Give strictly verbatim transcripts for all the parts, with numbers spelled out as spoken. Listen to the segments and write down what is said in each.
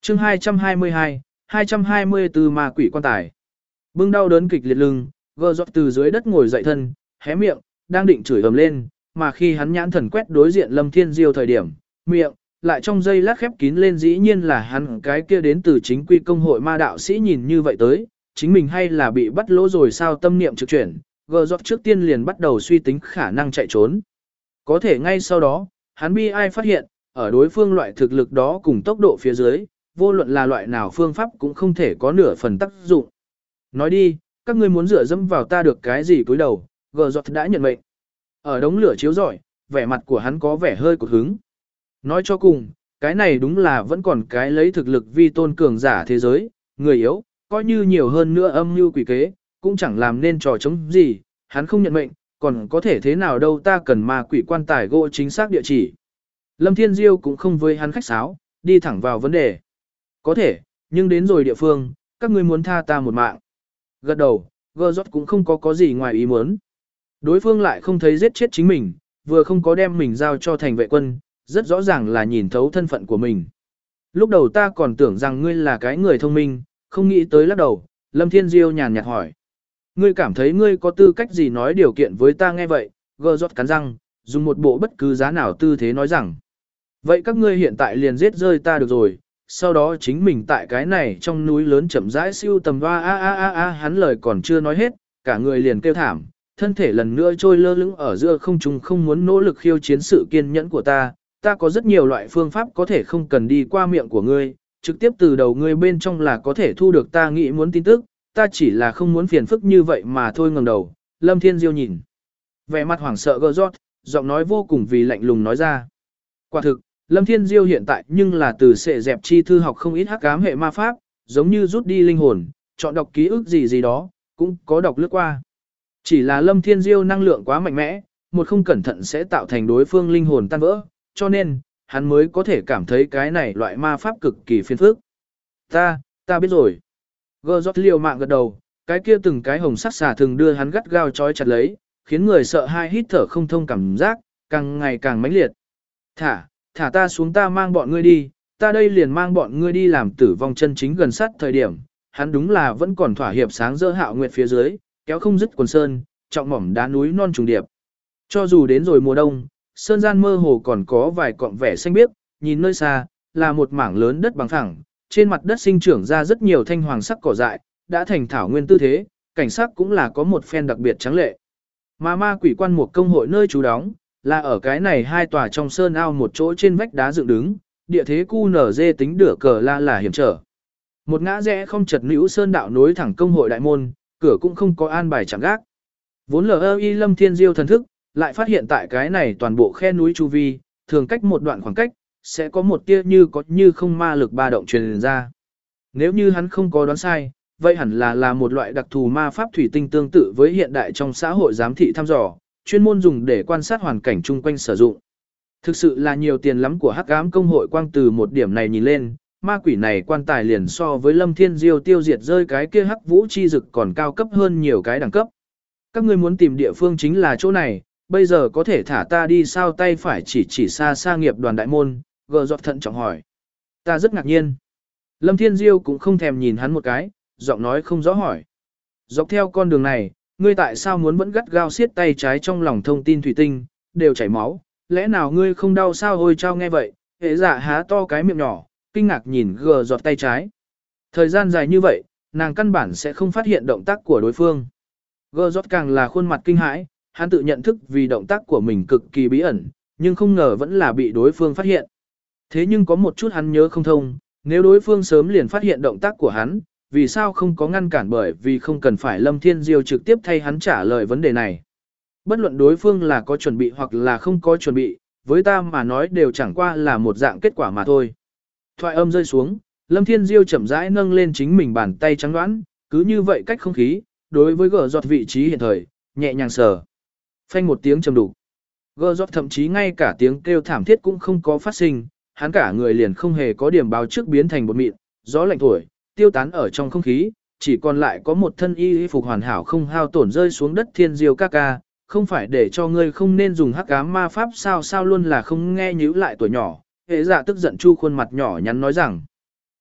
chương hai trăm hai mươi hai, hai trăm hai mươi tư ma quỷ quan tài. Bưng đau đớn kịch liệt lưng, gờ giọt từ dưới đất ngồi dậy thân, hé miệng, đang định chửi ầm lên, mà khi hắn nhãn thần quét đối diện Lâm Thiên Diêu thời điểm, miệng, lại trong giây lát khép kín lên dĩ nhiên là hắn cái kia đến từ chính quy công hội ma đạo sĩ nhìn như vậy tới, chính mình hay là bị bắt lỗ rồi sao tâm niệm trực chuyển, gờ giọt trước tiên liền bắt đầu suy tính khả năng chạy trốn. Có thể ngay sau đó, hắn bi ai phát hiện, ở đối phương loại thực lực đó cùng tốc độ phía dưới, vô luận là loại nào phương pháp cũng không thể có nửa phần tác dụng. Nói đi, các ngươi muốn dựa dẫm vào ta được cái gì cúi đầu, gờ giọt đã nhận mệnh. Ở đống lửa chiếu rọi, vẻ mặt của hắn có vẻ hơi cột hứng. Nói cho cùng, cái này đúng là vẫn còn cái lấy thực lực vi tôn cường giả thế giới, người yếu, coi như nhiều hơn nữa âm mưu quỷ kế, cũng chẳng làm nên trò chống gì, hắn không nhận mệnh, còn có thể thế nào đâu ta cần ma quỷ quan tài gỗ chính xác địa chỉ. Lâm Thiên Diêu cũng không với hắn khách sáo, đi thẳng vào vấn đề. Có thể, nhưng đến rồi địa phương, các ngươi muốn tha ta một mạng. Gật đầu, gơ rốt cũng không có có gì ngoài ý muốn. Đối phương lại không thấy giết chết chính mình, vừa không có đem mình giao cho thành vệ quân, rất rõ ràng là nhìn thấu thân phận của mình. Lúc đầu ta còn tưởng rằng ngươi là cái người thông minh, không nghĩ tới lắc đầu, Lâm Thiên Diêu nhàn nhạt hỏi. Ngươi cảm thấy ngươi có tư cách gì nói điều kiện với ta nghe vậy, gơ rốt cắn răng, dùng một bộ bất cứ giá nào tư thế nói rằng. Vậy các ngươi hiện tại liền giết rơi ta được rồi, sau đó chính mình tại cái này trong núi lớn chậm rãi siêu tầm hoa a a a a hắn lời còn chưa nói hết, cả người liền kêu thảm, thân thể lần nữa trôi lơ lửng ở giữa không trung không muốn nỗ lực khiêu chiến sự kiên nhẫn của ta, ta có rất nhiều loại phương pháp có thể không cần đi qua miệng của ngươi, trực tiếp từ đầu ngươi bên trong là có thể thu được ta nghĩ muốn tin tức, ta chỉ là không muốn phiền phức như vậy mà thôi ngẩng đầu, Lâm Thiên Diêu nhìn. Vẻ mặt hoảng sợ gơ rót, giọng nói vô cùng vì lạnh lùng nói ra. Quả thực, Lâm Thiên Diêu hiện tại nhưng là từ sệ dẹp chi thư học không ít hắc ám hệ ma pháp, giống như rút đi linh hồn, chọn đọc ký ức gì gì đó, cũng có đọc lướt qua. Chỉ là Lâm Thiên Diêu năng lượng quá mạnh mẽ, một không cẩn thận sẽ tạo thành đối phương linh hồn tan vỡ, cho nên, hắn mới có thể cảm thấy cái này loại ma pháp cực kỳ phiền phức. Ta, ta biết rồi. Gơ rót liều mạng gật đầu, cái kia từng cái hồng sắc xà thường đưa hắn gắt gao trói chặt lấy, khiến người sợ hai hít thở không thông cảm giác, càng ngày càng mãnh liệt. Thả, thả ta xuống ta mang bọn ngươi đi, ta đây liền mang bọn ngươi đi làm tử vong chân chính gần sát thời điểm, hắn đúng là vẫn còn thỏa hiệp sáng rỡ hạo nguyệt phía dưới, kéo không dứt quần sơn, trọng mỏm đá núi non trùng điệp. Cho dù đến rồi mùa đông, sơn gian mơ hồ còn có vài cọng vẻ xanh biếc, nhìn nơi xa, là một mảng lớn đất bằng phẳng, trên mặt đất sinh trưởng ra rất nhiều thanh hoàng sắc cỏ dại, đã thành thảo nguyên tư thế, cảnh sắc cũng là có một phen đặc biệt trắng lệ. Mà ma quỷ quan một công hội nơi trú đóng, là ở cái này hai tòa trong sơn ao một chỗ trên vách đá dựng đứng, địa thế cu nở dê tính đửa cờ la là hiểm trở. Một ngã rẽ không chật nữ sơn đạo nối thẳng công hội đại môn, cửa cũng không có an bài chạm gác. Vốn lờ y Lâm Thiên Diêu thần thức, lại phát hiện tại cái này toàn bộ khe núi chu vi, thường cách một đoạn khoảng cách, sẽ có một tia như có như không ma lực ba động truyền ra. Nếu như hắn không có đoán sai, vậy hẳn là là một loại đặc thù ma pháp thủy tinh tương tự với hiện đại trong xã hội giám thị thăm dò, chuyên môn dùng để quan sát hoàn cảnh chung quanh sử dụng. Thực sự là nhiều tiền lắm của hắc ám công hội quang từ một điểm này nhìn lên, ma quỷ này quan tài liền so với Lâm Thiên Diêu tiêu diệt rơi cái kia hắc vũ chi dực còn cao cấp hơn nhiều cái đẳng cấp. Các ngươi muốn tìm địa phương chính là chỗ này, bây giờ có thể thả ta đi sao tay phải chỉ chỉ xa xa nghiệp đoàn đại môn, gờ giọt thận trọng hỏi. Ta rất ngạc nhiên. Lâm Thiên Diêu cũng không thèm nhìn hắn một cái, giọng nói không rõ hỏi. Dọc theo con đường này, ngươi tại sao muốn vẫn gắt gao siết tay trái trong lòng thông tin thủy tinh, đều chảy máu, lẽ nào ngươi không đau sao ôi trao nghe vậy, hệ giả há to cái miệng nhỏ, kinh ngạc nhìn gờ giọt tay trái. Thời gian dài như vậy, nàng căn bản sẽ không phát hiện động tác của đối phương. Gờ giọt càng là khuôn mặt kinh hãi, hắn tự nhận thức vì động tác của mình cực kỳ bí ẩn, nhưng không ngờ vẫn là bị đối phương phát hiện. Thế nhưng có một chút hắn nhớ không thông, nếu đối phương sớm liền phát hiện động tác của hắn, vì sao không có ngăn cản bởi vì không cần phải Lâm Thiên Diêu trực tiếp thay hắn trả lời vấn đề này. Bất luận đối phương là có chuẩn bị hoặc là không có chuẩn bị, với ta mà nói đều chẳng qua là một dạng kết quả mà thôi. Thoại âm rơi xuống, Lâm Thiên Diêu chậm rãi nâng lên chính mình bàn tay trắng đoán, cứ như vậy cách không khí, đối với gờ giọt vị trí hiện thời, nhẹ nhàng sờ. Phanh một tiếng trầm đục. Gờ giọt thậm chí ngay cả tiếng kêu thảm thiết cũng không có phát sinh, hắn cả người liền không hề có điểm báo trước biến thành bột mịn, gió lạnh thổi, tiêu tán ở trong không khí, chỉ còn lại có một thân y phục hoàn hảo không hao tổn rơi xuống đất. Thiên Diêu ca ca, không phải để cho ngươi không nên dùng hắc ám ma pháp sao sao luôn là không nghe nhíu lại tuổi nhỏ. Hệ dạ tức giận chu khuôn mặt nhỏ nhắn nói rằng, ách,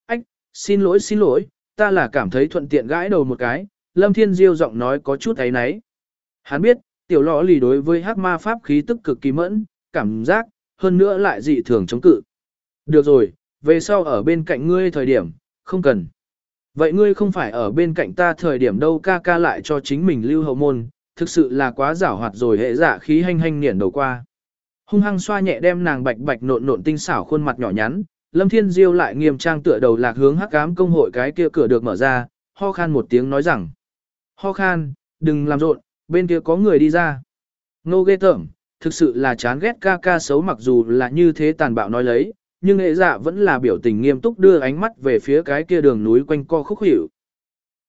xin lỗi xin lỗi, ta là cảm thấy thuận tiện gãi đầu một cái, Lâm Thiên Diêu giọng nói có chút ấy náy. Hắn biết, tiểu lọ lì đối với hắc ma pháp khí tức cực kỳ mẫn, cảm giác, hơn nữa lại dị thường chống cự. Được rồi, về sau ở bên cạnh ngươi thời điểm, không cần. Vậy ngươi không phải ở bên cạnh ta thời điểm đâu, ca ca lại cho chính mình lưu hậu môn, thực sự là quá giảo hoạt rồi, hệ dạ khí hanh hanh niển đầu qua. Hung hăng xoa nhẹ đem nàng bạch bạch nộn nộn tinh xảo khuôn mặt nhỏ nhắn, Lâm Thiên Diêu lại nghiêm trang tựa đầu lạc hướng hắc ám công hội cái kia cửa được mở ra, ho khan một tiếng nói rằng: ho khan, đừng làm rộn, bên kia có người đi ra. Nô ghê tởm, thực sự là chán ghét ca ca xấu, mặc dù là như thế tàn bạo nói lấy, nhưng hệ dạ vẫn là biểu tình nghiêm túc đưa ánh mắt về phía cái kia đường núi quanh co khúc hiệu.